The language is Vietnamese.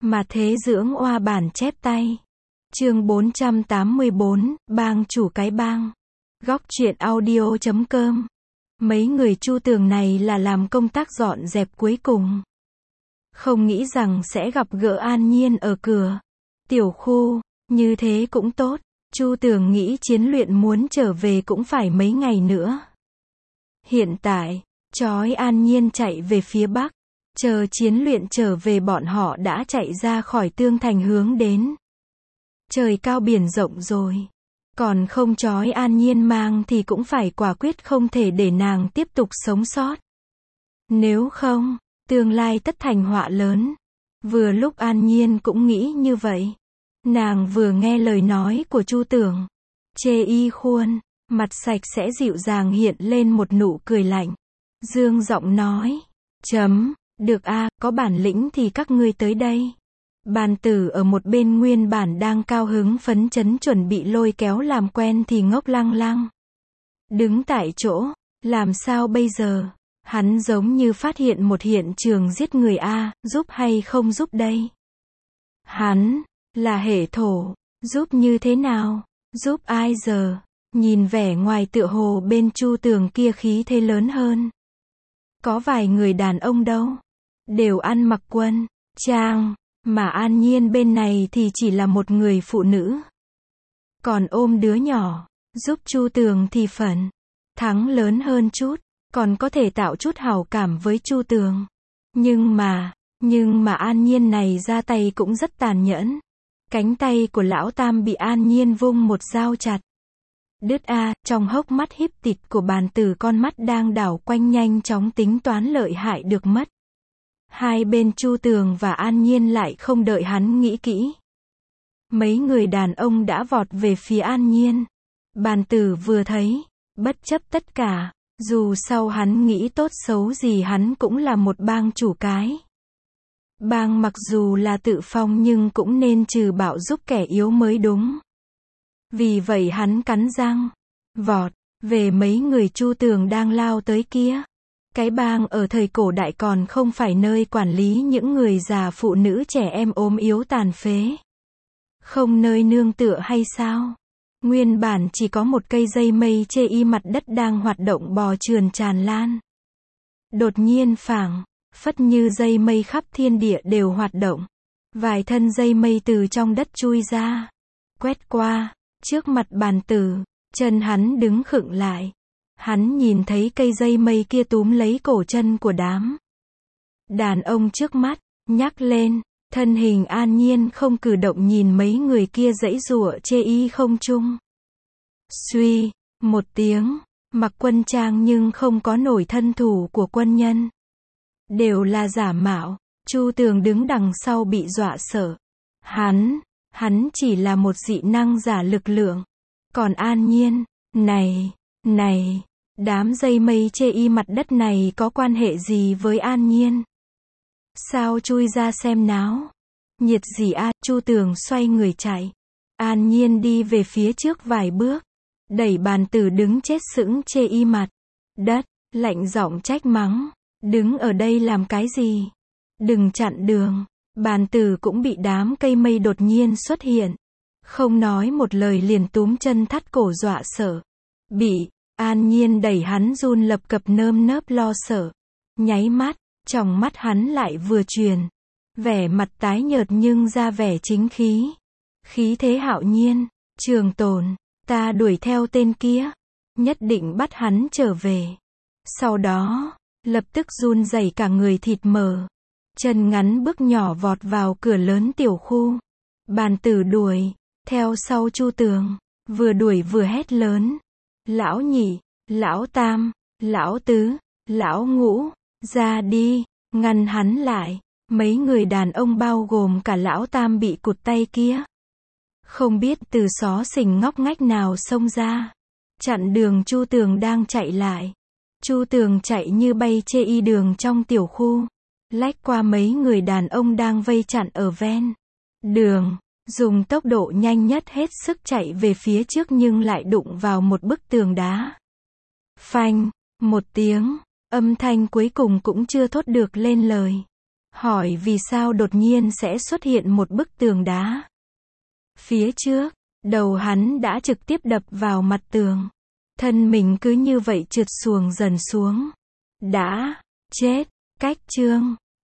Mà thế dưỡng oa bản chép tay. Chương 484, bang chủ cái bang. Góc truyện audio.com. Mấy người Chu Tường này là làm công tác dọn dẹp cuối cùng. Không nghĩ rằng sẽ gặp gỡ An Nhiên ở cửa tiểu khu, như thế cũng tốt. Chu Tường nghĩ chiến luyện muốn trở về cũng phải mấy ngày nữa. Hiện tại, chói An Nhiên chạy về phía bắc. Chờ chiến luyện trở về bọn họ đã chạy ra khỏi Tương Thành hướng đến. Trời cao biển rộng rồi. Còn không chói An Nhiên mang thì cũng phải quả quyết không thể để nàng tiếp tục sống sót. Nếu không, tương lai tất thành họa lớn. Vừa lúc An Nhiên cũng nghĩ như vậy. Nàng vừa nghe lời nói của Chu Tường. Chê y khuôn, mặt sạch sẽ dịu dàng hiện lên một nụ cười lạnh. Dương giọng nói. Được a, có bản lĩnh thì các ngươi tới đây. Bàn tử ở một bên nguyên bản đang cao hứng phấn chấn chuẩn bị lôi kéo làm quen thì ngốc lăng lăng. Đứng tại chỗ, làm sao bây giờ? Hắn giống như phát hiện một hiện trường giết người a, giúp hay không giúp đây? Hắn, là hệ thổ, giúp như thế nào? Giúp ai giờ? Nhìn vẻ ngoài tựa hồ bên Chu Tường kia khí thế lớn hơn. Có vài người đàn ông đâu. Đều ăn mặc quân trang, mà An Nhiên bên này thì chỉ là một người phụ nữ. Còn ôm đứa nhỏ, giúp Chu Tường thì phần thắng lớn hơn chút, còn có thể tạo chút hảo cảm với Chu Tường. Nhưng mà An Nhiên này ra tay cũng rất tàn nhẫn. Cánh tay của lão tam bị An Nhiên vung một dao chặt. Đứt a, trong hốc mắt híp tịt của bàn tử con mắt đang đảo quanh nhanh chóng tính toán lợi hại được mất. Hai bên Chu Tường và An Nhiên lại không đợi hắn nghĩ kỹ. Mấy người đàn ông đã vọt về phía An Nhiên. Bàn tử vừa thấy, bất chấp tất cả, dù sau hắn nghĩ tốt xấu gì hắn cũng là một bang chủ cái. Bang mặc dù là tự phong nhưng cũng nên trừ bạo giúp kẻ yếu mới đúng. Vì vậy hắn cắn răng, vọt về mấy người Chu Tường đang lao tới kia. Cái bang ở thời cổ đại còn không phải nơi quản lý những người già phụ nữ trẻ em ốm yếu tàn phế. Không nơi nương tựa hay sao? Nguyên bản chỉ có một cây dây mây chê y mặt đất đang hoạt động bò trườn tràn lan. Đột nhiên phảng phất như dây mây khắp thiên địa đều hoạt động. Vài thân dây mây từ trong đất chui ra. Quét qua, trước mặt bàn tử, chân hắn đứng khựng lại. Hắn nhìn thấy cây dây mây kia túm lấy cổ chân của đám đàn ông trước mắt, nhắc lên, thân hình An Nhiên không cử động nhìn mấy người kia giãy giụa chê y không trung. Suy, một tiếng, mặc quân trang nhưng không có nổi thân thủ của quân nhân. Đều là giả mạo, Chu Tường đứng đằng sau bị dọa sợ. Hắn chỉ là một dị năng giả lực lượng. Còn An Nhiên, này, đám dây mây chê y mặt đất này có quan hệ gì với An Nhiên? Sao chui ra xem náo? Nhiệt gì a? Chu Tường xoay người chạy. An Nhiên đi về phía trước vài bước, đẩy bàn tử đứng chết sững chê y mặt đất, lạnh giọng trách mắng, đứng ở đây làm cái gì? Đừng chặn đường. Bàn tử cũng bị đám cây mây đột nhiên xuất hiện, không nói một lời liền túm chân thắt cổ dọa sợ. Bị An Nhiên đẩy hắn run lập cập nơm nớp lo sợ. Nháy mắt, trong mắt hắn lại vừa truyền vẻ mặt tái nhợt nhưng ra vẻ chính khí. Khí thế hạo nhiên, trường tồn, ta đuổi theo tên kia, nhất định bắt hắn trở về. Sau đó, lập tức run rẩy cả người thịt mờ, chân ngắn bước nhỏ vọt vào cửa lớn tiểu khu. Bàn tử đuổi theo sau Chu Tường, vừa đuổi vừa hét lớn. Lão nhị, lão tam, lão tứ, lão ngũ, ra đi, ngăn hắn lại. Mấy người đàn ông bao gồm cả lão tam bị cụt tay kia. Không biết từ xó xỉnh ngóc ngách nào xông ra. Chặn đường Chu Tường đang chạy lại. Chu Tường chạy như bay chê y đường trong tiểu khu. Lách qua mấy người đàn ông đang vây chặn ở ven đường. Dùng tốc độ nhanh nhất hết sức chạy về phía trước nhưng lại đụng vào một bức tường đá. Phanh, một tiếng, âm thanh cuối cùng cũng chưa thốt được lên lời. hỏi vì sao đột nhiên sẽ xuất hiện một bức tường đá. Phía trước, đầu hắn đã trực tiếp đập vào mặt tường. Thân mình cứ như vậy trượt xuồng dần xuống. Đã chết. Cách chương